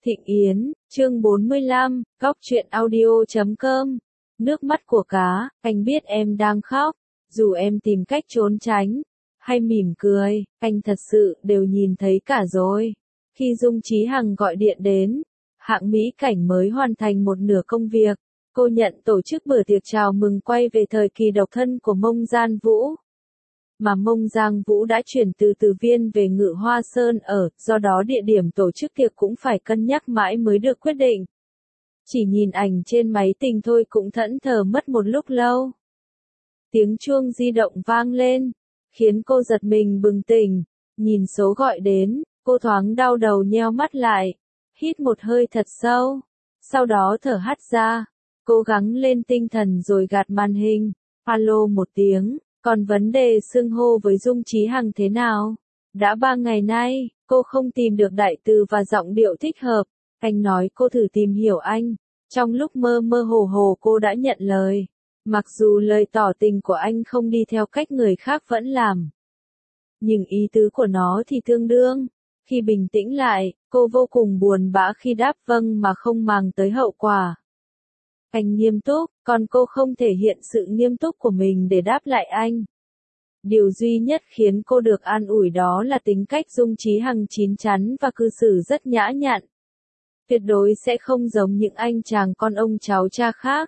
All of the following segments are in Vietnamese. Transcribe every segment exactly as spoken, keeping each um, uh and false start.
Thịnh Yến, chương bốn mươi lăm, góc truyện audio chấm com. Nước mắt của cá, anh biết em đang khóc, dù em tìm cách trốn tránh, hay mỉm cười, anh thật sự đều nhìn thấy cả rồi. Khi Dung Chí Hằng gọi điện đến, hạng Mỹ Cảnh mới hoàn thành một nửa công việc, cô nhận tổ chức bữa tiệc chào mừng quay về thời kỳ độc thân của Mông Gian Vũ. Mà Mông Giang Vũ đã chuyển từ Từ Viên về Ngự Hoa Sơn ở, do đó địa điểm tổ chức tiệc cũng phải cân nhắc mãi mới được quyết định. Chỉ nhìn ảnh trên máy tính thôi cũng thẫn thờ mất một lúc lâu. Tiếng chuông di động vang lên, khiến cô giật mình bừng tỉnh, nhìn số gọi đến, cô thoáng đau đầu nheo mắt lại, hít một hơi thật sâu, sau đó thở hắt ra, cố gắng lên tinh thần rồi gạt màn hình, alo một tiếng. Còn vấn đề xưng hô với Dung Chí Hằng thế nào? Đã ba ngày nay, cô không tìm được đại từ và giọng điệu thích hợp. Anh nói cô thử tìm hiểu anh. Trong lúc mơ mơ hồ hồ cô đã nhận lời. Mặc dù lời tỏ tình của anh không đi theo cách người khác vẫn làm. Nhưng ý tứ của nó thì tương đương. Khi bình tĩnh lại, cô vô cùng buồn bã khi đáp vâng mà không màng tới hậu quả. Anh nghiêm túc, còn cô không thể hiện sự nghiêm túc của mình để đáp lại anh. Điều duy nhất khiến cô được an ủi đó là tính cách Dung Chí Hằng chín chắn và cư xử rất nhã nhặn. Tuyệt đối sẽ không giống những anh chàng con ông cháu cha khác.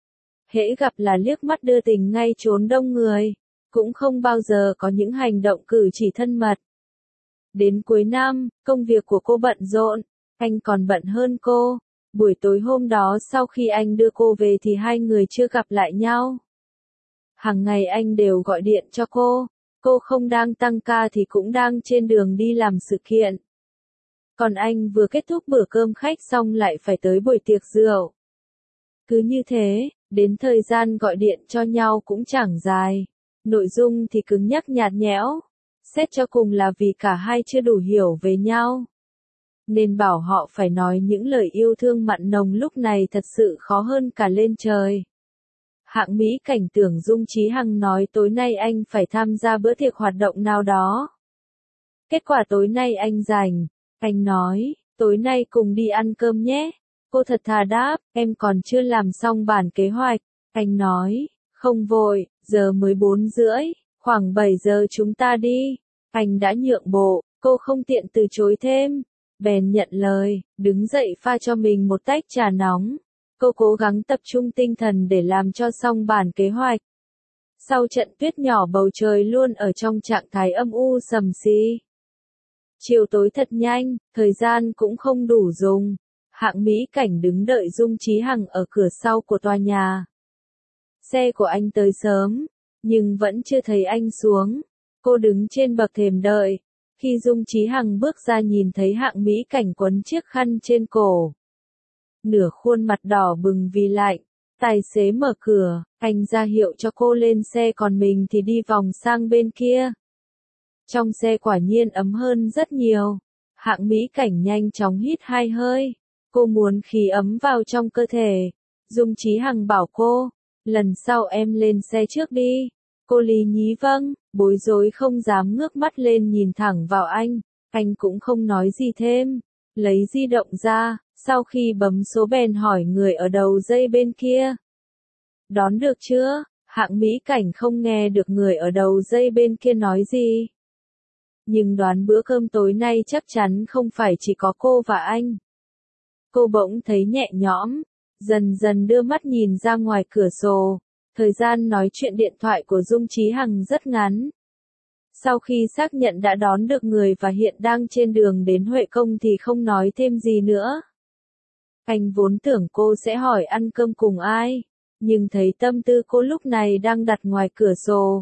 Hễ gặp là liếc mắt đưa tình ngay trốn đông người, cũng không bao giờ có những hành động cử chỉ thân mật. Đến cuối năm, công việc của cô bận rộn, anh còn bận hơn cô. Buổi tối hôm đó sau khi anh đưa cô về thì hai người chưa gặp lại nhau. Hàng ngày anh đều gọi điện cho cô, cô không đang tăng ca thì cũng đang trên đường đi làm sự kiện. Còn anh vừa kết thúc bữa cơm khách xong lại phải tới buổi tiệc rượu. Cứ như thế, đến thời gian gọi điện cho nhau cũng chẳng dài, nội dung thì cứng nhắc nhạt nhẽo, xét cho cùng là vì cả hai chưa đủ hiểu về nhau. Nên bảo họ phải nói những lời yêu thương mặn nồng lúc này thật sự khó hơn cả lên trời. Hạng Mỹ Cảnh tưởng Dung Chí Hằng nói tối nay anh phải tham gia bữa tiệc hoạt động nào đó. Kết quả tối nay anh rảnh, anh nói, tối nay cùng đi ăn cơm nhé. Cô thật thà đáp, em còn chưa làm xong bản kế hoạch. Anh nói, không vội, giờ mới bốn rưỡi, khoảng bảy giờ chúng ta đi. Anh đã nhượng bộ, cô không tiện từ chối thêm. Bèn nhận lời, đứng dậy pha cho mình một tách trà nóng. Cô cố gắng tập trung tinh thần để làm cho xong bản kế hoạch. Sau trận tuyết nhỏ bầu trời luôn ở trong trạng thái âm u sầm xi. Chiều tối thật nhanh, thời gian cũng không đủ dùng. Hạng Mỹ Cảnh đứng đợi Dung Chí Hằng ở cửa sau của tòa nhà. Xe của anh tới sớm, nhưng vẫn chưa thấy anh xuống. Cô đứng trên bậc thềm đợi. Khi Dung Chí Hằng bước ra nhìn thấy Hạng Mỹ Cảnh quấn chiếc khăn trên cổ. Nửa khuôn mặt đỏ bừng vì lạnh, tài xế mở cửa, anh ra hiệu cho cô lên xe còn mình thì đi vòng sang bên kia. Trong xe quả nhiên ấm hơn rất nhiều. Hạng Mỹ Cảnh nhanh chóng hít hai hơi. Cô muốn khí ấm vào trong cơ thể. Dung Chí Hằng bảo cô, lần sau em lên xe trước đi. Cô lý nhí vâng, bối rối không dám ngước mắt lên nhìn thẳng vào anh. Anh cũng không nói gì thêm. Lấy di động ra, sau khi bấm số bèn hỏi người ở đầu dây bên kia. Đón được chưa? Hạng Mỹ Cảnh không nghe được người ở đầu dây bên kia nói gì. Nhưng đoán bữa cơm tối nay chắc chắn không phải chỉ có cô và anh. Cô bỗng thấy nhẹ nhõm, dần dần đưa mắt nhìn ra ngoài cửa sổ. Thời gian nói chuyện điện thoại của Dung Chí Hằng rất ngắn. Sau khi xác nhận đã đón được người và hiện đang trên đường đến Huệ Công thì không nói thêm gì nữa. Anh vốn tưởng cô sẽ hỏi ăn cơm cùng ai, nhưng thấy tâm tư cô lúc này đang đặt ngoài cửa sổ.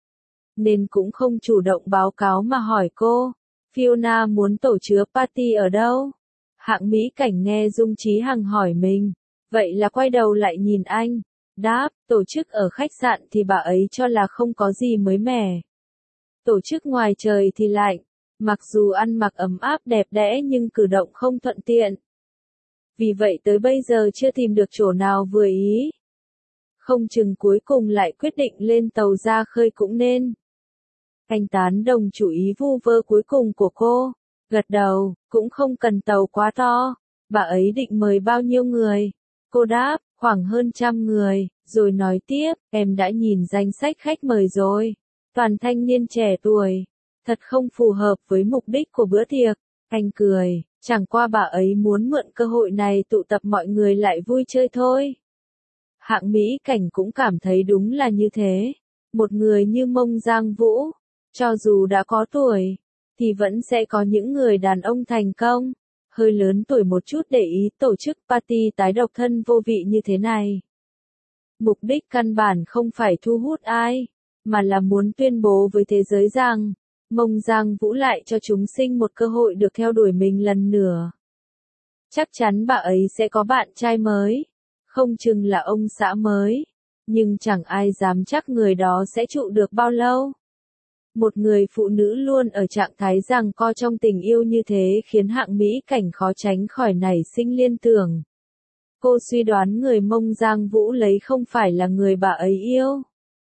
Nên cũng không chủ động báo cáo mà hỏi cô, Fiona muốn tổ chức party ở đâu? Hạng Mỹ Cảnh nghe Dung Chí Hằng hỏi mình, vậy là quay đầu lại nhìn anh, đáp, tổ chức ở khách sạn thì bà ấy cho là không có gì mới mẻ. Tổ chức ngoài trời thì lạnh, mặc dù ăn mặc ấm áp đẹp đẽ nhưng cử động không thuận tiện. Vì vậy tới bây giờ chưa tìm được chỗ nào vừa ý. Không chừng cuối cùng lại quyết định lên tàu ra khơi cũng nên. Anh tán đồng chủ ý vu vơ cuối cùng của cô, gật đầu, cũng không cần tàu quá to, Bà ấy định mời bao nhiêu người? Cô đáp, khoảng hơn trăm người, rồi nói tiếp, em đã nhìn danh sách khách mời rồi. Toàn thanh niên trẻ tuổi. Thật không phù hợp với mục đích của bữa tiệc. Anh cười, chẳng qua bà ấy muốn mượn cơ hội này tụ tập mọi người lại vui chơi thôi. Hạng Mỹ Cảnh cũng cảm thấy đúng là như thế. Một người như Mông Giang Vũ, cho dù đã có tuổi, thì vẫn sẽ có những người đàn ông thành công, hơi lớn tuổi một chút để ý tổ chức party tái độc thân vô vị như thế này. Mục đích căn bản không phải thu hút ai, mà là muốn tuyên bố với thế giới rằng, Mông Giang Vũ lại cho chúng sinh một cơ hội được theo đuổi mình lần nữa. Chắc chắn bà ấy sẽ có bạn trai mới, không chừng là ông xã mới, nhưng chẳng ai dám chắc người đó sẽ trụ được bao lâu. Một người phụ nữ luôn ở trạng thái giằng co trong tình yêu như thế khiến Hạng Mỹ Cảnh khó tránh khỏi nảy sinh liên tưởng. Cô suy đoán người Mông Giang Vũ lấy không phải là người bà ấy yêu.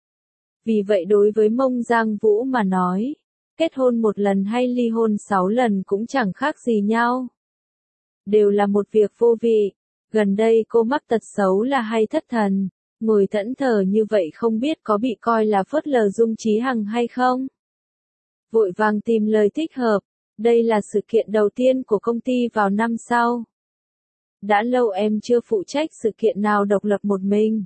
Vì vậy đối với Mông Giang Vũ mà nói, kết hôn một lần hay ly hôn sáu lần cũng chẳng khác gì nhau. Đều là một việc vô vị. Gần đây cô mắc tật xấu là hay thất thần, ngồi thẫn thờ như vậy không biết có bị coi là phớt lờ Dung Chí Hằng hay không. Vội vàng tìm lời thích hợp, đây là sự kiện đầu tiên của công ty vào năm sau. Đã lâu em chưa phụ trách sự kiện nào độc lập một mình.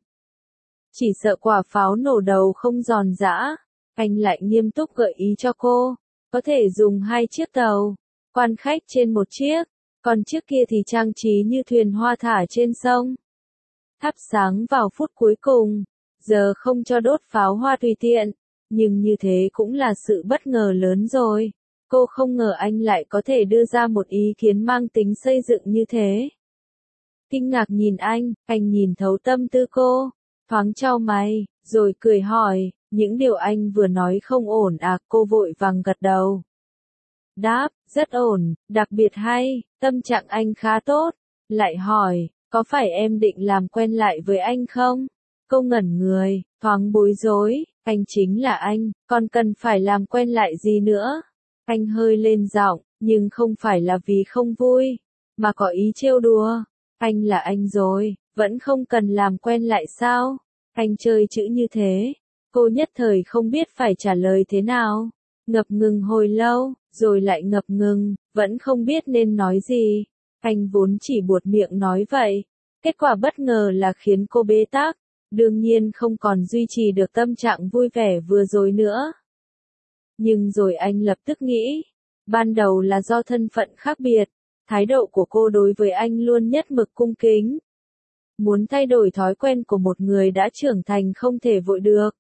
Chỉ sợ quả pháo nổ đầu không giòn giã, anh lại nghiêm túc gợi ý cho cô, có thể dùng hai chiếc tàu, quan khách trên một chiếc, còn chiếc kia thì trang trí như thuyền hoa thả trên sông. Thắp sáng vào phút cuối cùng, giờ không cho đốt pháo hoa tùy tiện, nhưng như thế cũng là sự bất ngờ lớn rồi. Cô không ngờ anh lại có thể đưa ra một ý kiến mang tính xây dựng như thế. Kinh ngạc nhìn anh, anh nhìn thấu tâm tư cô, thoáng chau mày, rồi cười hỏi, những điều anh vừa nói không ổn à? Cô vội vàng gật đầu. Đáp, rất ổn, đặc biệt hay, tâm trạng anh khá tốt. Lại hỏi, có phải em định làm quen lại với anh không? Cô ngẩn người, thoáng bối rối, anh chính là anh, còn cần phải làm quen lại gì nữa? Anh hơi lên giọng, nhưng không phải là vì không vui, mà có ý trêu đùa. Anh là anh rồi, vẫn không cần làm quen lại sao? Anh chơi chữ như thế. Cô nhất thời không biết phải trả lời thế nào. Ngập ngừng hồi lâu, rồi lại ngập ngừng, vẫn không biết nên nói gì. Anh vốn chỉ buột miệng nói vậy. Kết quả bất ngờ là khiến cô bế tắc, đương nhiên không còn duy trì được tâm trạng vui vẻ vừa rồi nữa. Nhưng rồi anh lập tức nghĩ, ban đầu là do thân phận khác biệt, thái độ của cô đối với anh luôn nhất mực cung kính. Muốn thay đổi thói quen của một người đã trưởng thành không thể vội được.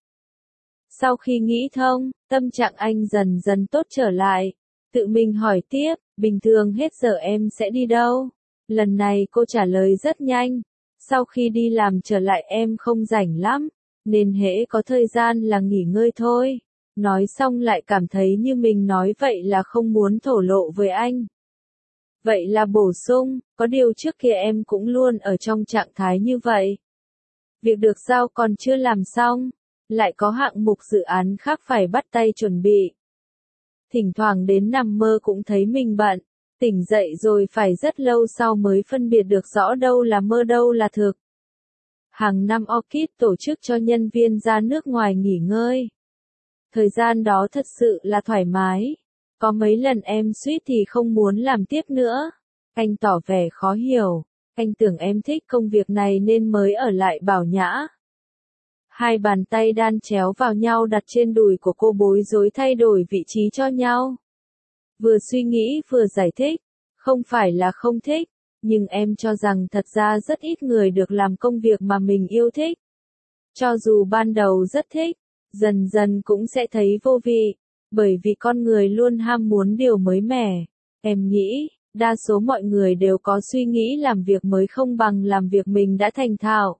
Sau khi nghĩ thông, tâm trạng anh dần dần tốt trở lại, tự mình hỏi tiếp, bình thường hết giờ em sẽ đi đâu? Lần này cô trả lời rất nhanh, sau khi đi làm trở lại em không rảnh lắm, nên hễ có thời gian là nghỉ ngơi thôi. Nói xong lại cảm thấy như mình nói vậy là không muốn thổ lộ với anh. Vậy là bổ sung, có điều trước kia em cũng luôn ở trong trạng thái như vậy. Việc được giao còn chưa làm xong, lại có hạng mục dự án khác phải bắt tay chuẩn bị. Thỉnh thoảng đến nằm mơ cũng thấy mình bận, tỉnh dậy rồi phải rất lâu sau mới phân biệt được rõ đâu là mơ đâu là thực. Hàng năm Orchid tổ chức cho nhân viên ra nước ngoài nghỉ ngơi. Thời gian đó thật sự là thoải mái. Có mấy lần em suýt thì không muốn làm tiếp nữa. Anh tỏ vẻ khó hiểu. Anh tưởng em thích công việc này nên mới ở lại Bảo Nhã. Hai bàn tay đan chéo vào nhau đặt trên đùi của cô bối rối thay đổi vị trí cho nhau. Vừa suy nghĩ vừa giải thích. Không phải là không thích, nhưng em cho rằng thật ra rất ít người được làm công việc mà mình yêu thích. Cho dù ban đầu rất thích, dần dần cũng sẽ thấy vô vị. Bởi vì con người luôn ham muốn điều mới mẻ. Em nghĩ, đa số mọi người đều có suy nghĩ làm việc mới không bằng làm việc mình đã thành thạo.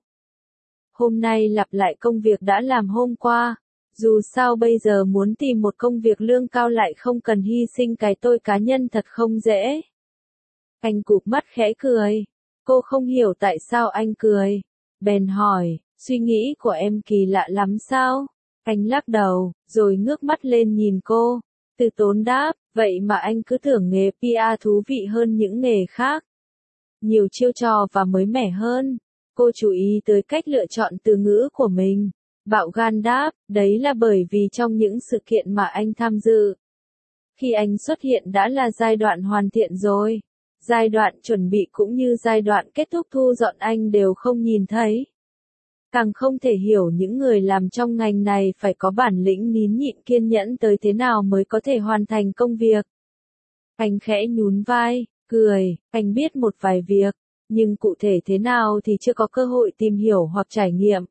Hôm nay lặp lại công việc đã làm hôm qua. Dù sao bây giờ muốn tìm một công việc lương cao lại không cần hy sinh cái tôi cá nhân thật không dễ. Anh cụp mắt khẽ cười. Cô không hiểu tại sao anh cười. Bèn hỏi, suy nghĩ của em kỳ lạ lắm sao? Anh lắc đầu, rồi ngước mắt lên nhìn cô. Từ tốn đáp, vậy mà anh cứ tưởng nghề pê e rờ thú vị hơn những nghề khác. nhiều chiêu trò và mới mẻ hơn. Cô chú ý tới cách lựa chọn từ ngữ của mình. Bạo gan đáp, đấy là bởi vì trong những sự kiện mà anh tham dự, khi anh xuất hiện đã là giai đoạn hoàn thiện rồi. Giai đoạn chuẩn bị cũng như giai đoạn kết thúc thu dọn anh đều không nhìn thấy. Càng không thể hiểu những người làm trong ngành này phải có bản lĩnh nín nhịn kiên nhẫn tới thế nào mới có thể hoàn thành công việc. Anh khẽ nhún vai, cười, anh biết một vài việc, nhưng cụ thể thế nào thì chưa có cơ hội tìm hiểu hoặc trải nghiệm.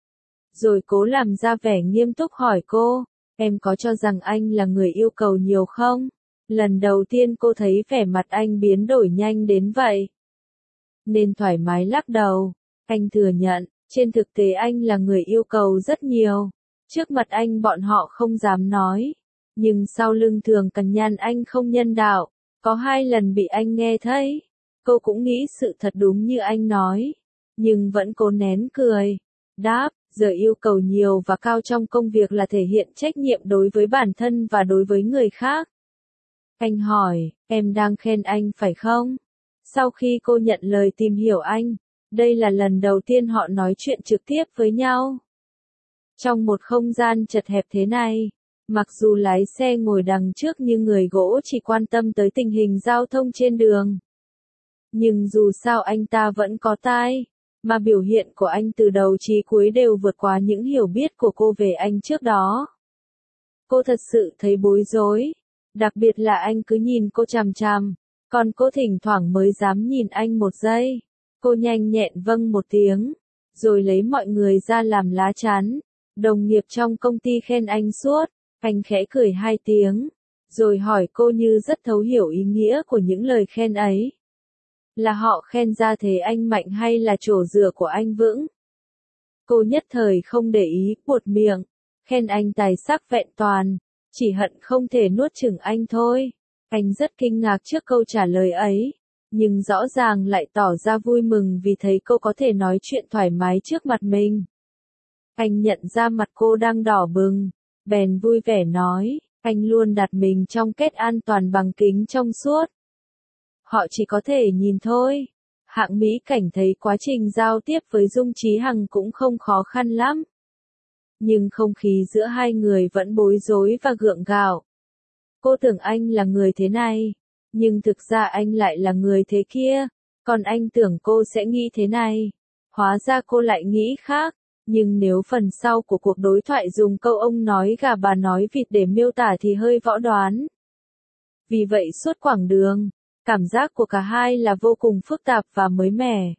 Rồi cố làm ra vẻ nghiêm túc hỏi cô, em có cho rằng anh là người yêu cầu nhiều không? Lần đầu tiên cô thấy vẻ mặt anh biến đổi nhanh đến vậy. Nên thoải mái lắc đầu, anh thừa nhận, trên thực tế anh là người yêu cầu rất nhiều. Trước mặt anh bọn họ không dám nói, nhưng sau lưng thường cằn nhằn anh không nhân đạo. Có hai lần bị anh nghe thấy. Cô cũng nghĩ sự thật đúng như anh nói, nhưng vẫn cố nén cười. Đáp, giờ yêu cầu nhiều và cao trong công việc là thể hiện trách nhiệm đối với bản thân và đối với người khác. Anh hỏi, em đang khen anh phải không? Sau khi cô nhận lời tìm hiểu anh, đây là lần đầu tiên họ nói chuyện trực tiếp với nhau. Trong một không gian chật hẹp thế này, mặc dù lái xe ngồi đằng trước như người gỗ chỉ quan tâm tới tình hình giao thông trên đường. Nhưng dù sao anh ta vẫn có tai, mà biểu hiện của anh từ đầu chí cuối đều vượt qua những hiểu biết của cô về anh trước đó. Cô thật sự thấy bối rối, đặc biệt là anh cứ nhìn cô chằm chằm, còn cô thỉnh thoảng mới dám nhìn anh một giây. Cô nhanh nhẹn vâng một tiếng, rồi lấy mọi người ra làm lá chắn. Đồng nghiệp trong công ty khen anh suốt, anh khẽ cười hai tiếng, rồi hỏi cô như rất thấu hiểu ý nghĩa của những lời khen ấy. Là họ khen ra thế anh mạnh hay là chỗ dựa của anh vững? Cô nhất thời không để ý, buột miệng, khen anh tài sắc vẹn toàn, chỉ hận không thể nuốt chửng anh thôi. Anh rất kinh ngạc trước câu trả lời ấy, nhưng rõ ràng lại tỏ ra vui mừng vì thấy cô có thể nói chuyện thoải mái trước mặt mình. Anh nhận ra mặt cô đang đỏ bừng, bèn vui vẻ nói, anh luôn đặt mình trong kết an toàn bằng kính trong suốt. Họ chỉ có thể nhìn thôi. Hạng Mỹ Cảnh thấy quá trình giao tiếp với Dung Chí Hằng cũng không khó khăn lắm. Nhưng không khí giữa hai người vẫn bối rối và gượng gạo. Cô tưởng anh là người thế này, nhưng thực ra anh lại là người thế kia. Còn anh tưởng cô sẽ nghĩ thế này, hóa ra cô lại nghĩ khác. Nhưng nếu phần sau của cuộc đối thoại dùng câu ông nói gà bà nói vịt để miêu tả thì hơi võ đoán. Vì vậy suốt quãng đường, cảm giác của cả hai là vô cùng phức tạp và mới mẻ.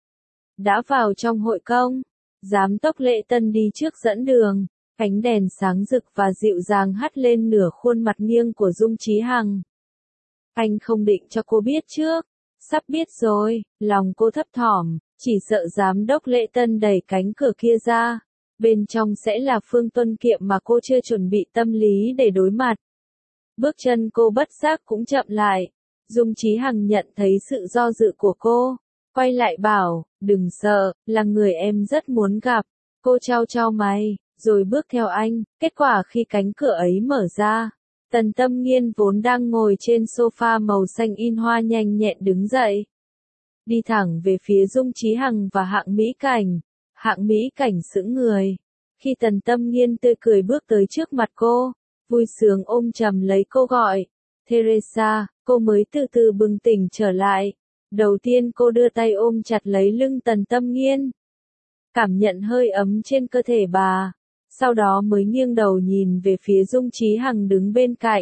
Đã vào trong hội công, giám đốc Lệ Tân đi trước dẫn đường, ánh đèn sáng rực và dịu dàng hắt lên nửa khuôn mặt nghiêng của Dung Chí Hằng. Anh không định cho cô biết trước, sắp biết rồi, lòng cô thấp thỏm, chỉ sợ giám đốc Lệ Tân đẩy cánh cửa kia ra, bên trong sẽ là Phương Tuân Kiệm mà cô chưa chuẩn bị tâm lý để đối mặt. Bước chân cô bất giác cũng chậm lại. Dung Chí Hằng nhận thấy sự do dự của cô, quay lại bảo, đừng sợ, là người em rất muốn gặp. Cô trao trao mày, rồi bước theo anh. Kết quả khi cánh cửa ấy mở ra, Tần Tâm Nghiên vốn đang ngồi trên sofa màu xanh in hoa nhanh nhẹn đứng dậy, đi thẳng về phía Dung Chí Hằng và Hạng Mỹ Cảnh. Hạng Mỹ Cảnh sững người, khi Tần Tâm Nghiên tươi cười bước tới trước mặt cô, vui sướng ôm chầm lấy cô gọi, Teresa. Cô mới từ từ bừng tỉnh trở lại. Đầu tiên cô đưa tay ôm chặt lấy lưng Tần Tâm Nghiên, cảm nhận hơi ấm trên cơ thể bà, sau đó mới nghiêng đầu nhìn về phía Dung Chí Hằng đứng bên cạnh.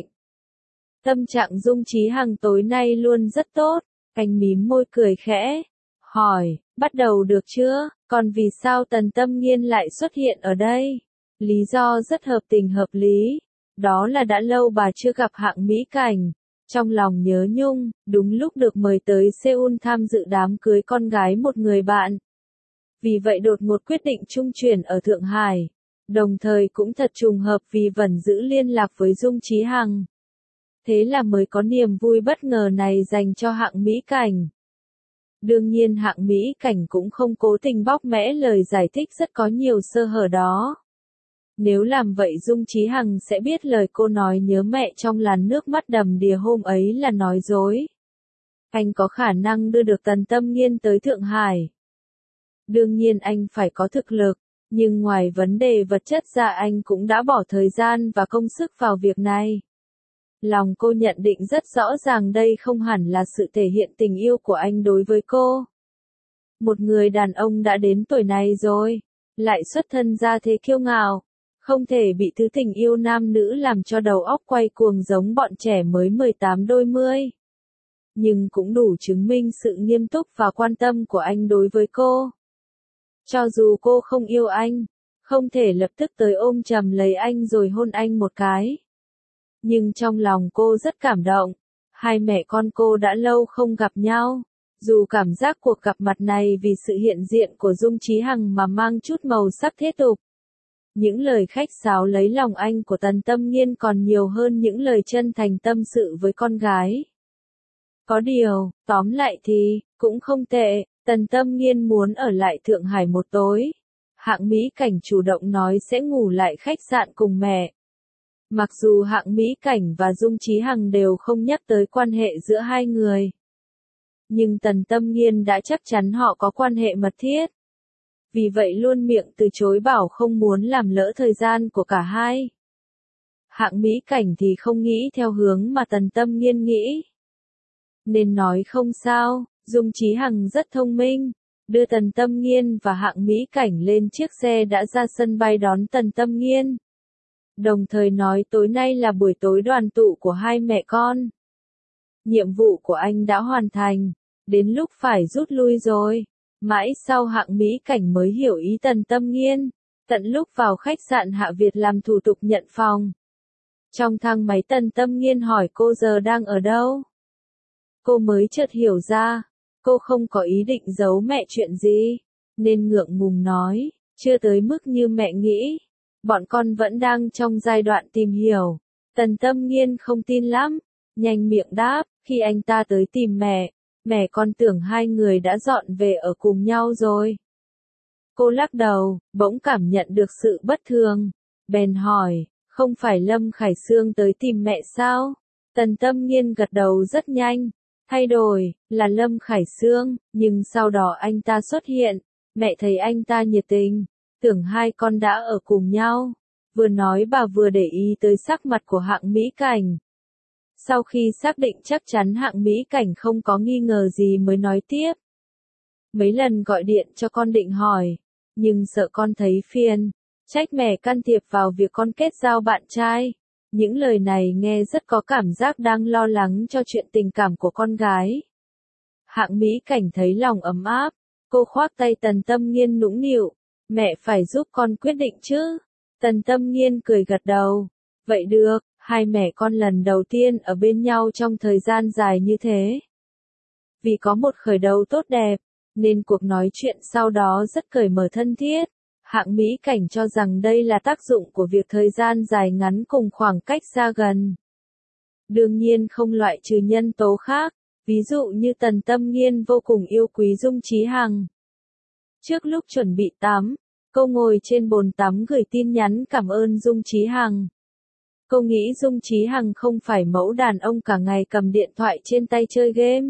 Tâm trạng Dung Chí Hằng tối nay luôn rất tốt, anh mím môi cười khẽ, hỏi, bắt đầu được chưa, còn vì sao Tần Tâm Nghiên lại xuất hiện ở đây? Lý do rất hợp tình hợp lý, đó là đã lâu bà chưa gặp Hạng Mỹ Cảnh. Trong lòng nhớ nhung, đúng lúc được mời tới Seoul tham dự đám cưới con gái một người bạn. Vì vậy đột ngột quyết định trung chuyển ở Thượng Hải. Đồng thời cũng thật trùng hợp vì vẫn giữ liên lạc với Dung Chí Hằng. Thế là mới có niềm vui bất ngờ này dành cho Hạng Mỹ Cảnh. Đương nhiên Hạng Mỹ Cảnh cũng không cố tình bóc mẽ lời giải thích rất có nhiều sơ hở đó. Nếu làm vậy Dung Chí Hằng sẽ biết lời cô nói nhớ mẹ trong làn nước mắt đầm đìa hôm ấy là nói dối. anh có khả năng đưa được Tần Tâm Nghiên tới Thượng Hải. Đương nhiên anh phải có thực lực, nhưng ngoài vấn đề vật chất ra anh cũng đã bỏ thời gian và công sức vào việc này. Lòng cô nhận định rất rõ ràng đây không hẳn là sự thể hiện tình yêu của anh đối với cô. Một người đàn ông đã đến tuổi này rồi, lại xuất thân ra thế kiêu ngạo, không thể bị thứ tình yêu nam nữ làm cho đầu óc quay cuồng giống bọn trẻ mới mười tám đôi mươi. Nhưng cũng đủ chứng minh sự nghiêm túc và quan tâm của anh đối với cô. Cho dù cô không yêu anh, không thể lập tức tới ôm chầm lấy anh rồi hôn anh một cái. Nhưng trong lòng cô rất cảm động, hai mẹ con cô đã lâu không gặp nhau. Dù cảm giác cuộc gặp mặt này vì sự hiện diện của Dung Chí Hằng mà mang chút màu sắc thế tục. Những lời khách sáo lấy lòng anh của Tần Tâm Nghiên còn nhiều hơn những lời chân thành tâm sự với con gái. Có điều, tóm lại thì, cũng không tệ, Tần Tâm Nghiên muốn ở lại Thượng Hải một tối. Hạng Mỹ Cảnh chủ động nói sẽ ngủ lại khách sạn cùng mẹ. Mặc dù Hạng Mỹ Cảnh và Dung Chí Hằng đều không nhắc tới quan hệ giữa hai người. Nhưng Tần Tâm Nghiên đã chắc chắn họ có quan hệ mật thiết. Vì vậy luôn miệng từ chối bảo không muốn làm lỡ thời gian của cả hai. Hạng Mỹ Cảnh thì không nghĩ theo hướng mà Tần Tâm Nghiên nghĩ. Nên nói không sao, Dung Chí Hằng rất thông minh, đưa Tần Tâm Nghiên và Hạng Mỹ Cảnh lên chiếc xe đã ra sân bay đón Tần Tâm Nghiên. Đồng thời nói tối nay là buổi tối đoàn tụ của hai mẹ con. Nhiệm vụ của anh đã hoàn thành, đến lúc phải rút lui rồi. Mãi sau Hạng Mỹ Cảnh mới hiểu ý Tần Tâm Nghiên, tận lúc vào khách sạn Hạ Việt làm thủ tục nhận phòng. Trong thang máy Tần Tâm Nghiên hỏi cô giờ đang ở đâu. Cô mới chợt hiểu ra, cô không có ý định giấu mẹ chuyện gì, nên ngượng ngùng nói, chưa tới mức như mẹ nghĩ. Bọn con vẫn đang trong giai đoạn tìm hiểu. Tần Tâm Nghiên không tin lắm, nhanh miệng đáp, khi anh ta tới tìm mẹ, mẹ con tưởng hai người đã dọn về ở cùng nhau rồi. Cô lắc đầu, bỗng cảm nhận được sự bất thường, bèn hỏi, không phải Lâm Khải Sương tới tìm mẹ sao? Tần Tâm Nghiên gật đầu rất nhanh, thay đổi, là Lâm Khải Sương, nhưng sau đó anh ta xuất hiện, mẹ thấy anh ta nhiệt tình, tưởng hai con đã ở cùng nhau. Vừa nói bà vừa để ý tới sắc mặt của Hạng Mỹ Cảnh. Sau khi xác định chắc chắn Hạng Mỹ Cảnh không có nghi ngờ gì mới nói tiếp. Mấy lần gọi điện cho con định hỏi, nhưng sợ con thấy phiền, trách mẹ can thiệp vào việc con kết giao bạn trai. Những lời này nghe rất có cảm giác đang lo lắng cho chuyện tình cảm của con gái. Hạng Mỹ Cảnh thấy lòng ấm áp, cô khoác tay Tần Tâm Nghiên nũng nịu, mẹ phải giúp con quyết định chứ. Tần Tâm Nghiên cười gật đầu, vậy được, hai mẹ con lần đầu tiên ở bên nhau trong thời gian dài như thế. Vì có một khởi đầu tốt đẹp, nên cuộc nói chuyện sau đó rất cởi mở thân thiết. Hạng Mỹ Cảnh cho rằng đây là tác dụng của việc thời gian dài ngắn cùng khoảng cách xa gần. Đương nhiên không loại trừ nhân tố khác, ví dụ như Tần Tâm Nghiên vô cùng yêu quý Dung Chí Hằng. Trước lúc chuẩn bị tắm, cô ngồi trên bồn tắm gửi tin nhắn cảm ơn Dung Chí Hằng. Cô nghĩ Dung Chí Hằng không phải mẫu đàn ông cả ngày cầm điện thoại trên tay chơi game,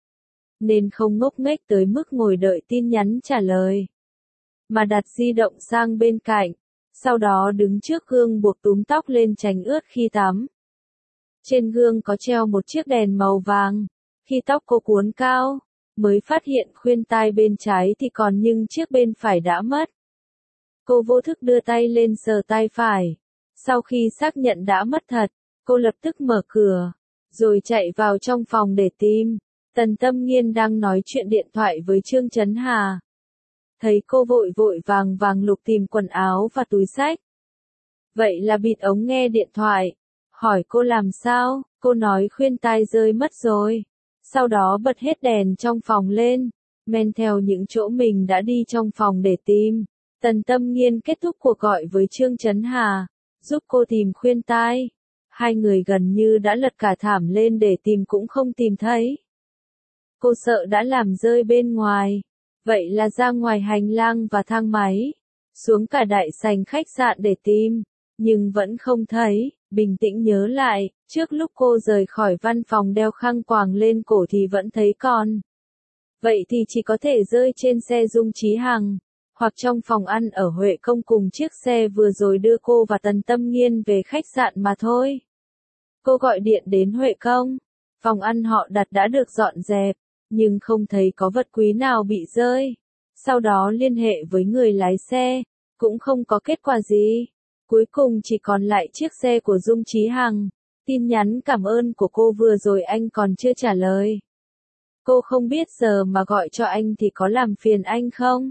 nên không ngốc nghếch tới mức ngồi đợi tin nhắn trả lời, mà đặt di động sang bên cạnh, sau đó đứng trước gương buộc túm tóc lên tránh ướt khi tắm. Trên gương có treo một chiếc đèn màu vàng, khi tóc cô cuốn cao, mới phát hiện khuyên tai bên trái thì còn nhưng chiếc bên phải đã mất. Cô vô thức đưa tay lên sờ tai phải. Sau khi xác nhận đã mất thật, cô lập tức mở cửa, rồi chạy vào trong phòng để tìm. Tần Tâm Nghiên đang nói chuyện điện thoại với Trương Chấn Hà. Thấy cô vội vội vàng vàng lục tìm quần áo và túi xách. Vậy là bịt ống nghe điện thoại. Hỏi cô làm sao, cô nói khuyên tai rơi mất rồi. Sau đó bật hết đèn trong phòng lên, men theo những chỗ mình đã đi trong phòng để tìm. Tần Tâm Nghiên kết thúc cuộc gọi với Trương Chấn Hà, giúp cô tìm khuyên tai. Hai người gần như đã lật cả thảm lên để tìm cũng không tìm thấy. Cô sợ đã làm rơi bên ngoài. Vậy là ra ngoài hành lang và thang máy, xuống cả đại sảnh khách sạn để tìm, nhưng vẫn không thấy. bình tĩnh nhớ lại, trước lúc cô rời khỏi văn phòng đeo khăn quàng lên cổ thì vẫn thấy còn. Vậy thì chỉ có thể rơi trên xe Dung Chí Hằng, hoặc trong phòng ăn ở Huệ Công cùng chiếc xe vừa rồi đưa cô và Tần Tâm Nghiên về khách sạn mà thôi. Cô gọi điện đến Huệ Công, phòng ăn họ đặt đã được dọn dẹp, nhưng không thấy có vật quý nào bị rơi. Sau đó liên hệ với người lái xe, cũng không có kết quả gì. Cuối cùng chỉ còn lại chiếc xe của Dung Chí Hằng. Tin nhắn cảm ơn của cô vừa rồi anh còn chưa trả lời. Cô không biết giờ mà gọi cho anh thì có làm phiền anh không?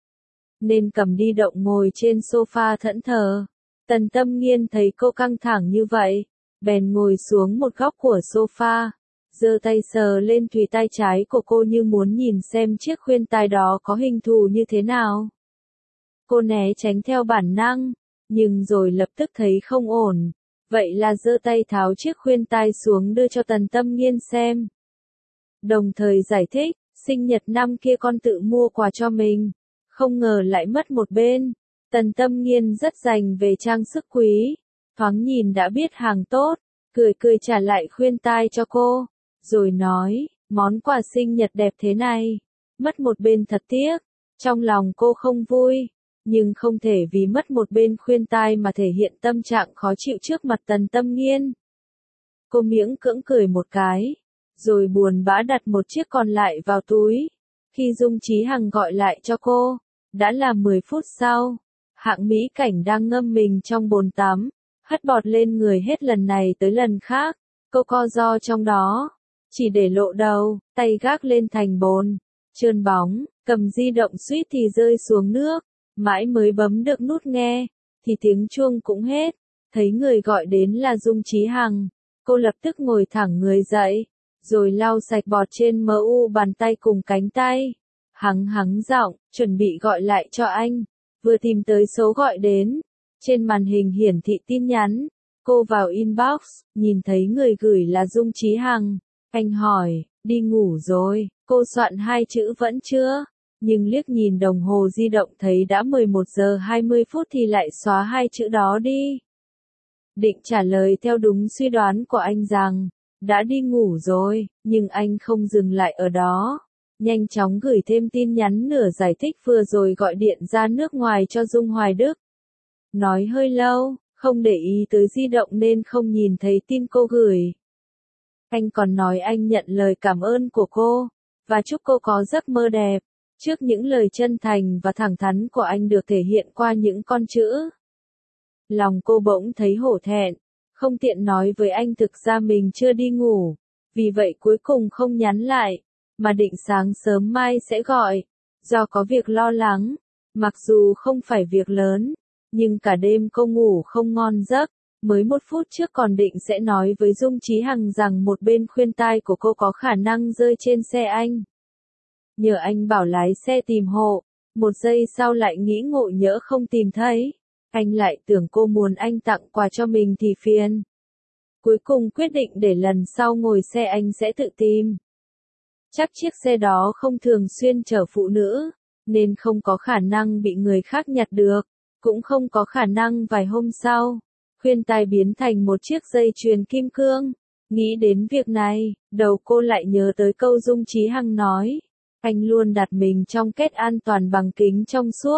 Nên cầm đi động ngồi trên sofa thẫn thờ. Tần Tâm Nghiên thấy cô căng thẳng như vậy, bèn ngồi xuống một góc của sofa, giơ tay sờ lên thùy tay trái của cô như muốn nhìn xem chiếc khuyên tai đó có hình thù như thế nào. Cô né tránh theo bản năng, nhưng rồi lập tức thấy không ổn, vậy là giơ tay tháo chiếc khuyên tai xuống đưa cho Tần Tâm Nghiên xem. Đồng thời giải thích, sinh nhật năm kia con tự mua quà cho mình, không ngờ lại mất một bên. Tần Tâm Nghiên rất dành về trang sức quý, thoáng nhìn đã biết hàng tốt, cười cười trả lại khuyên tai cho cô, rồi nói, món quà sinh nhật đẹp thế này, mất một bên thật tiếc. Trong lòng cô không vui, nhưng không thể vì mất một bên khuyên tai mà thể hiện tâm trạng khó chịu trước mặt Tần Tâm Nghiên. Cô miễn cưỡng cười một cái, rồi buồn bã đặt một chiếc còn lại vào túi. Khi Dung Chí Hằng gọi lại cho cô, đã là mười phút sau. Hạng Mỹ Cảnh đang ngâm mình trong bồn tắm, hất bọt lên người hết lần này tới lần khác. Cô co ro trong đó, chỉ để lộ đầu, tay gác lên thành bồn, trơn bóng, cầm di động suýt thì rơi xuống nước. Mãi mới bấm được nút nghe, thì tiếng chuông cũng hết. Thấy người gọi đến là Dung Chí Hằng, cô lập tức ngồi thẳng người dậy, rồi lau sạch bọt trên mờ u bàn tay cùng cánh tay. Hắng hắng giọng, chuẩn bị gọi lại cho anh. Vừa tìm tới số gọi đến, trên màn hình hiển thị tin nhắn. Cô vào inbox, nhìn thấy người gửi là Dung Chí Hằng. Anh hỏi, đi ngủ rồi, cô soạn hai chữ vẫn chưa, nhưng liếc nhìn đồng hồ di động thấy đã mười một giờ hai mươi phút thì lại xóa hai chữ đó đi. Định trả lời theo đúng suy đoán của anh rằng, đã đi ngủ rồi, nhưng anh không dừng lại ở đó. Nhanh chóng gửi thêm tin nhắn nửa giải thích vừa rồi gọi điện ra nước ngoài cho Dung Hoài Đức. Nói hơi lâu, không để ý tới di động nên không nhìn thấy tin cô gửi. Anh còn nói anh nhận lời cảm ơn của cô, và chúc cô có giấc mơ đẹp. Trước những lời chân thành và thẳng thắn của anh được thể hiện qua những con chữ, lòng cô bỗng thấy hổ thẹn, không tiện nói với anh thực ra mình chưa đi ngủ, vì vậy cuối cùng không nhắn lại, mà định sáng sớm mai sẽ gọi, do có việc lo lắng, mặc dù không phải việc lớn, nhưng cả đêm cô ngủ không ngon giấc, mới một phút trước còn định sẽ nói với Dung Chí Hằng rằng một bên khuyên tai của cô có khả năng rơi trên xe anh. Nhờ anh bảo lái xe tìm hộ, một giây sau lại nghĩ ngộ nhỡ không tìm thấy, anh lại tưởng cô muốn anh tặng quà cho mình thì phiền. Cuối cùng quyết định để lần sau ngồi xe anh sẽ tự tìm. Chắc chiếc xe đó không thường xuyên chở phụ nữ, nên không có khả năng bị người khác nhặt được, cũng không có khả năng vài hôm sau, khuyên tai biến thành một chiếc dây chuyền kim cương. Nghĩ đến việc này, đầu cô lại nhớ tới câu Dung Chí Hằng nói. Anh luôn đặt mình trong kết an toàn bằng kính trong suốt.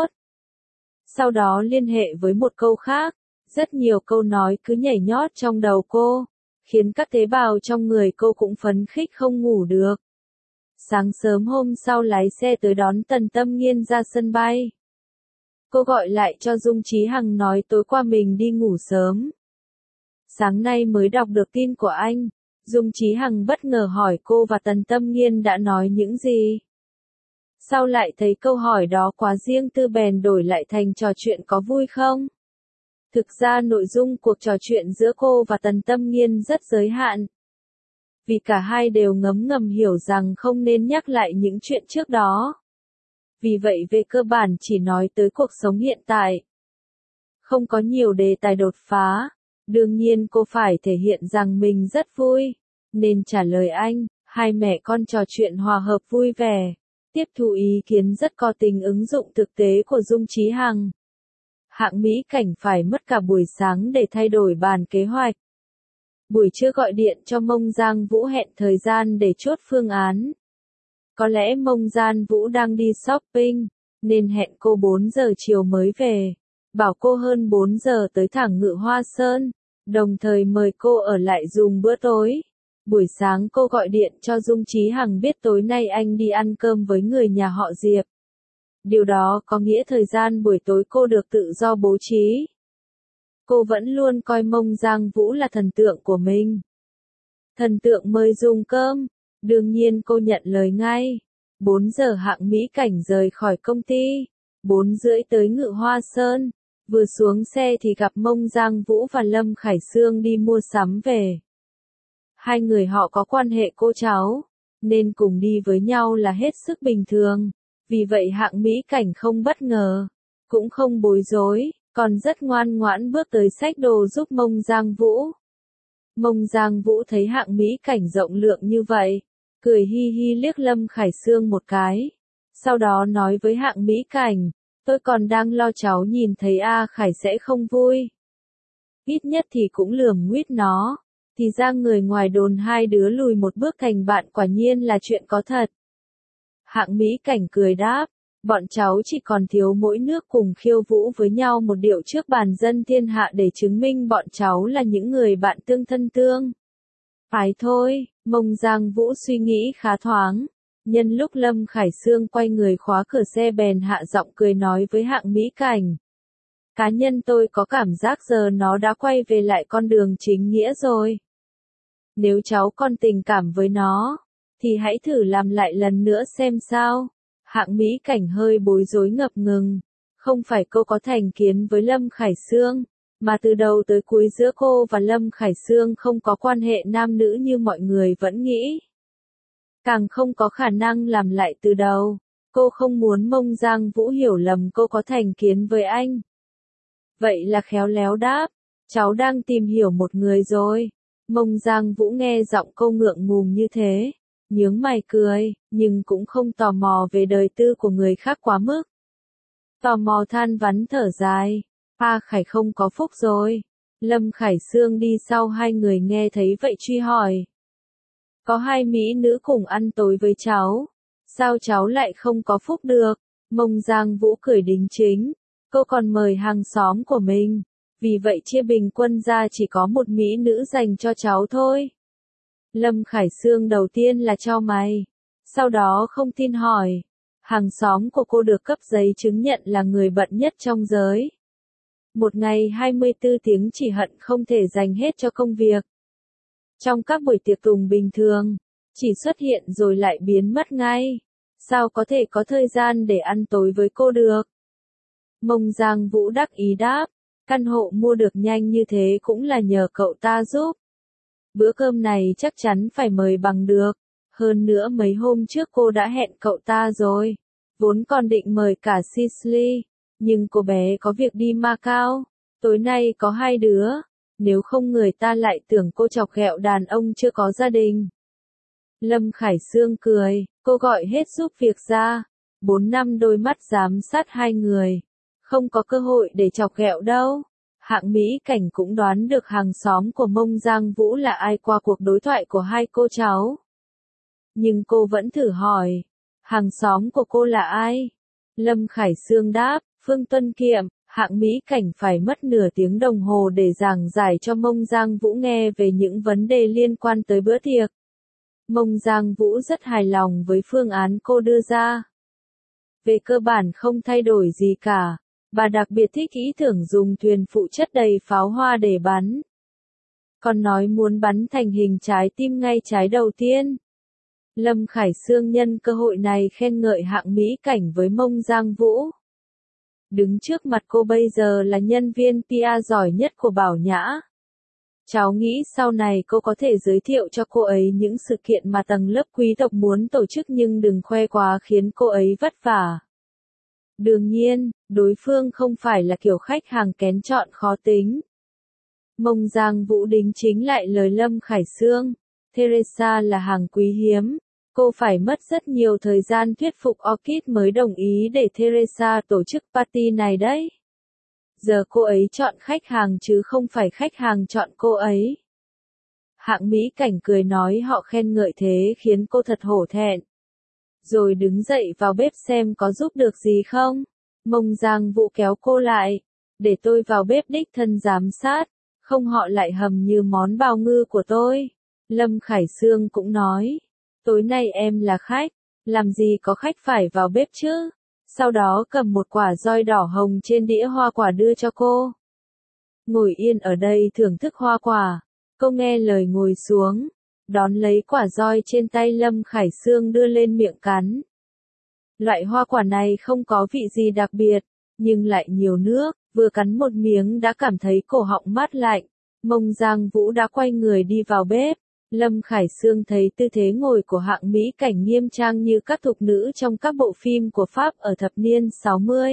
Sau đó liên hệ với một câu khác, rất nhiều câu nói cứ nhảy nhót trong đầu cô, khiến các tế bào trong người cô cũng phấn khích không ngủ được. Sáng sớm hôm sau lái xe tới đón Tần Tâm Nghiên ra sân bay. Cô gọi lại cho Dung Chí Hằng nói tối qua mình đi ngủ sớm. Sáng nay mới đọc được tin của anh, Dung Chí Hằng bất ngờ hỏi cô và Tần Tâm Nghiên đã nói những gì. Sau lại thấy câu hỏi đó quá riêng tư bèn đổi lại thành trò chuyện có vui không? Thực ra nội dung cuộc trò chuyện giữa cô và Tần Tâm Nghiên rất giới hạn. Vì cả hai đều ngấm ngầm hiểu rằng không nên nhắc lại những chuyện trước đó. Vì vậy về cơ bản chỉ nói tới cuộc sống hiện tại. Không có nhiều đề tài đột phá. Đương nhiên cô phải thể hiện rằng mình rất vui. Nên trả lời anh, hai mẹ con trò chuyện hòa hợp vui vẻ. Tiếp thu ý kiến rất có tính ứng dụng thực tế của Dung Chí Hằng. Hạng Mỹ Cảnh phải mất cả buổi sáng để thay đổi bàn kế hoạch. Buổi trưa gọi điện cho Mông Giang Vũ hẹn thời gian để chốt phương án. Có lẽ Mông Giang Vũ đang đi shopping, nên hẹn cô bốn giờ chiều mới về. Bảo cô hơn bốn giờ tới thẳng Ngự Hoa Sơn, đồng thời mời cô ở lại dùng bữa tối. Buổi sáng cô gọi điện cho Dung Chí Hằng biết tối nay anh đi ăn cơm với người nhà họ Diệp. Điều đó có nghĩa thời gian buổi tối cô được tự do bố trí. Cô vẫn luôn coi Mông Giang Vũ là thần tượng của mình. Thần tượng mời dùng cơm, đương nhiên cô nhận lời ngay. bốn giờ Hạng Mỹ Cảnh rời khỏi công ty, bốn rưỡi tới Ngự Hoa Sơn. Vừa xuống xe thì gặp Mông Giang Vũ và Lâm Khải Sương đi mua sắm về. Hai người họ có quan hệ cô cháu, nên cùng đi với nhau là hết sức bình thường. Vì vậy Hạng Mỹ Cảnh không bất ngờ, cũng không bối rối, còn rất ngoan ngoãn bước tới xách đồ giúp Mông Giang Vũ. Mông Giang Vũ thấy Hạng Mỹ Cảnh rộng lượng như vậy, cười hi hi liếc Lâm Khải Sương một cái. Sau đó nói với Hạng Mỹ Cảnh, tôi còn đang lo cháu nhìn thấy A Khải sẽ không vui. Ít nhất thì cũng lườm nguýt nó. Thì ra người ngoài đồn hai đứa lùi một bước thành bạn quả nhiên là chuyện có thật. Hạng Mỹ Cảnh cười đáp, bọn cháu chỉ còn thiếu mỗi nước cùng khiêu vũ với nhau một điệu trước bàn dân thiên hạ để chứng minh bọn cháu là những người bạn tương thân tương. Phải thôi, Mông Giang Vũ suy nghĩ khá thoáng. Nhân lúc Lâm Khải Sương quay người khóa cửa xe bèn hạ giọng cười nói với Hạng Mỹ Cảnh. Cá nhân tôi có cảm giác giờ nó đã quay về lại con đường chính nghĩa rồi. Nếu cháu còn tình cảm với nó, thì hãy thử làm lại lần nữa xem sao. Hạng Mỹ Cảnh hơi bối rối ngập ngừng. Không phải cô có thành kiến với Lâm Khải Sương, mà từ đầu tới cuối giữa cô và Lâm Khải Sương không có quan hệ nam nữ như mọi người vẫn nghĩ. Càng không có khả năng làm lại từ đầu. Cô không muốn Mông Giang Vũ hiểu lầm cô có thành kiến với anh. Vậy là khéo léo đáp, cháu đang tìm hiểu một người rồi. Mông Giang Vũ nghe giọng cô ngượng ngùng như thế, nhướng mày cười, nhưng cũng không tò mò về đời tư của người khác quá mức. Tò mò than vắn thở dài, A Khải không có phúc rồi. Lâm Khải Sương đi sau hai người nghe thấy vậy truy hỏi. Có hai mỹ nữ cùng ăn tối với cháu, sao cháu lại không có phúc được? Mông Giang Vũ cười đính chính, cô còn mời hàng xóm của mình, vì vậy chia bình quân ra chỉ có một mỹ nữ dành cho cháu thôi. Lâm Khải Sương đầu tiên là chau mày, sau đó không tin hỏi, hàng xóm của cô được cấp giấy chứng nhận là người bận nhất trong giới. Một ngày hai mươi tư tiếng chỉ hận không thể dành hết cho công việc. Trong các buổi tiệc tùng bình thường, chỉ xuất hiện rồi lại biến mất ngay. Sao có thể có thời gian để ăn tối với cô được? Mông Giang Vũ đắc ý đáp, căn hộ mua được nhanh như thế cũng là nhờ cậu ta giúp. Bữa cơm này chắc chắn phải mời bằng được. Hơn nữa mấy hôm trước cô đã hẹn cậu ta rồi. Vốn còn định mời cả Sisley, nhưng cô bé có việc đi Macau. Tối nay có hai đứa. Nếu không người ta lại tưởng cô chọc ghẹo đàn ông chưa có gia đình. Lâm Khải Sương cười, cô gọi hết giúp việc ra. Bốn năm đôi mắt giám sát hai người. Không có cơ hội để chọc ghẹo đâu. Hạng Mỹ Cảnh cũng đoán được hàng xóm của Mông Giang Vũ là ai qua cuộc đối thoại của hai cô cháu. Nhưng cô vẫn thử hỏi, hàng xóm của cô là ai? Lâm Khải Sương đáp, Phương Tuân Kiệm. Hạng Mỹ Cảnh phải mất nửa tiếng đồng hồ để giảng giải cho Mông Giang Vũ nghe về những vấn đề liên quan tới bữa tiệc. Mông Giang Vũ rất hài lòng với phương án cô đưa ra. Về cơ bản không thay đổi gì cả. Bà đặc biệt thích ý tưởng dùng thuyền phụ chất đầy pháo hoa để bắn. Còn nói muốn bắn thành hình trái tim ngay trái đầu tiên. Lâm Khải Sương nhân cơ hội này khen ngợi Hạng Mỹ Cảnh với Mông Giang Vũ. Đứng trước mặt cô bây giờ là nhân viên pê e giỏi nhất của Bảo Nhã. Cháu nghĩ sau này cô có thể giới thiệu cho cô ấy những sự kiện mà tầng lớp quý tộc muốn tổ chức nhưng đừng khoe quá khiến cô ấy vất vả. Đương nhiên, đối phương không phải là kiểu khách hàng kén chọn khó tính. Mông Giang Vũ đính chính lại lời Lâm Khải Sương. Teresa là hàng quý hiếm. Cô phải mất rất nhiều thời gian thuyết phục Orchid mới đồng ý để Teresa tổ chức party này đấy. Giờ cô ấy chọn khách hàng chứ không phải khách hàng chọn cô ấy. Hạng Mỹ Cảnh cười nói họ khen ngợi thế khiến cô thật hổ thẹn. Rồi đứng dậy vào bếp xem có giúp được gì không. Mông Giang Vũ kéo cô lại. Để tôi vào bếp đích thân giám sát. Không họ lại hầm như món bào ngư của tôi. Lâm Khải Sương cũng nói. Tối nay em là khách. Làm gì có khách phải vào bếp chứ. Sau đó cầm một quả roi đỏ hồng trên đĩa hoa quả đưa cho cô. Ngồi yên ở đây thưởng thức hoa quả. Cô nghe lời ngồi xuống. Đón lấy quả roi trên tay Lâm Khải Sương đưa lên miệng cắn. Loại hoa quả này không có vị gì đặc biệt, nhưng lại nhiều nước, vừa cắn một miếng đã cảm thấy cổ họng mát lạnh. Mông Giang Vũ đã quay người đi vào bếp. Lâm Khải Sương thấy tư thế ngồi của Hạng Mỹ Cảnh nghiêm trang như các thục nữ trong các bộ phim của Pháp ở thập niên sáu mươi,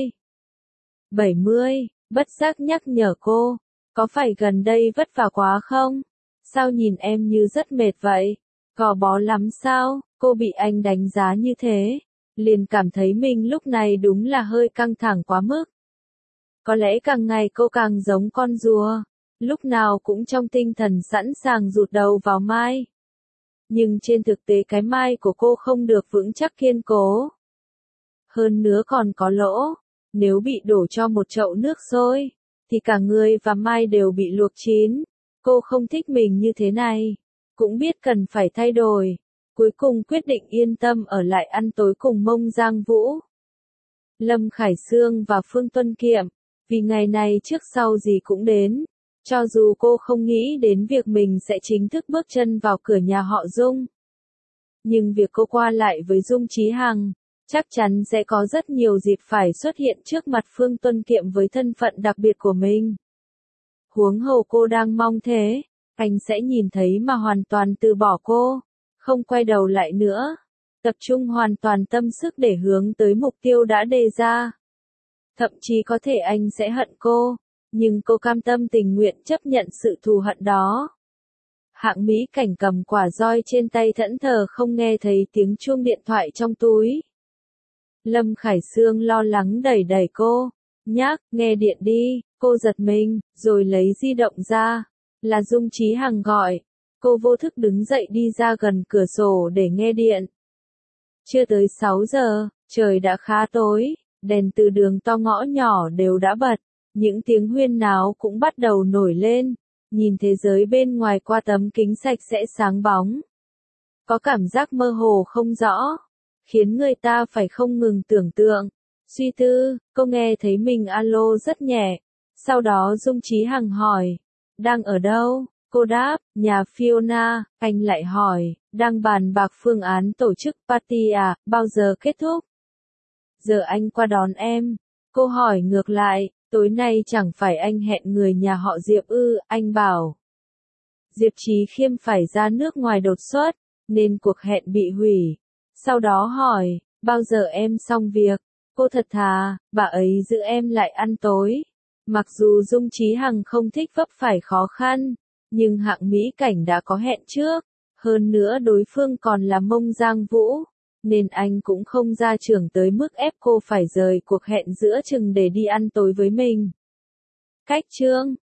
bảy mươi, bất giác nhắc nhở cô, có phải gần đây vất vả quá không? Sao nhìn em như rất mệt vậy? Gò bó lắm sao? Cô bị anh đánh giá như thế, liền cảm thấy mình lúc này đúng là hơi căng thẳng quá mức. Có lẽ càng ngày cô càng giống con rùa, lúc nào cũng trong tinh thần sẵn sàng rụt đầu vào mai. Nhưng trên thực tế cái mai của cô không được vững chắc kiên cố. Hơn nữa còn có lỗ, nếu bị đổ cho một chậu nước sôi, thì cả người và mai đều bị luộc chín. Cô không thích mình như thế này, cũng biết cần phải thay đổi. Cuối cùng quyết định yên tâm ở lại ăn tối cùng Mông Giang Vũ, Lâm Khải Sương và Phương Tuân Kiệm, vì ngày này trước sau gì cũng đến. Cho dù cô không nghĩ đến việc mình sẽ chính thức bước chân vào cửa nhà họ Dung. Nhưng việc cô qua lại với Dung Chí Hằng, chắc chắn sẽ có rất nhiều dịp phải xuất hiện trước mặt Phương Tuân Kiệm với thân phận đặc biệt của mình. Huống hồ cô đang mong thế, anh sẽ nhìn thấy mà hoàn toàn từ bỏ cô, không quay đầu lại nữa, tập trung hoàn toàn tâm sức để hướng tới mục tiêu đã đề ra. Thậm chí có thể anh sẽ hận cô, nhưng cô cam tâm tình nguyện chấp nhận sự thù hận đó. Hạng Mỹ Cảnh cầm quả roi trên tay thẫn thờ không nghe thấy tiếng chuông điện thoại trong túi. Lâm Khải Sương lo lắng đẩy đẩy cô, nhắc, nghe điện đi, cô giật mình, rồi lấy di động ra, là Dung Chí Hằng gọi. Cô vô thức đứng dậy đi ra gần cửa sổ để nghe điện. Chưa tới sáu giờ, trời đã khá tối, đèn từ đường to ngõ nhỏ đều đã bật, những tiếng huyên náo cũng bắt đầu nổi lên, nhìn thế giới bên ngoài qua tấm kính sạch sẽ sáng bóng. Có cảm giác mơ hồ không rõ, khiến người ta phải không ngừng tưởng tượng, suy tư. Cô nghe thấy mình alo rất nhẹ, sau đó Dung Chí Hằng hỏi, đang ở đâu? Cô đáp, nhà Fiona. Anh lại hỏi, đang bàn bạc phương án tổ chức party à, bao giờ kết thúc? Giờ anh qua đón em. Cô hỏi ngược lại, tối nay chẳng phải anh hẹn người nhà họ Diệp ư? Anh bảo Diệp Chí Khiêm phải ra nước ngoài đột xuất, nên cuộc hẹn bị hủy. Sau đó hỏi, bao giờ em xong việc? Cô thật thà, bà ấy giữ em lại ăn tối. Mặc dù Dung Chí Hằng không thích vấp phải khó khăn, nhưng Hạng Mỹ Cảnh đã có hẹn trước, hơn nữa đối phương còn là Mông Giang Vũ, nên anh cũng không ra trưởng tới mức ép cô phải rời cuộc hẹn giữa chừng để đi ăn tối với mình. Cách chương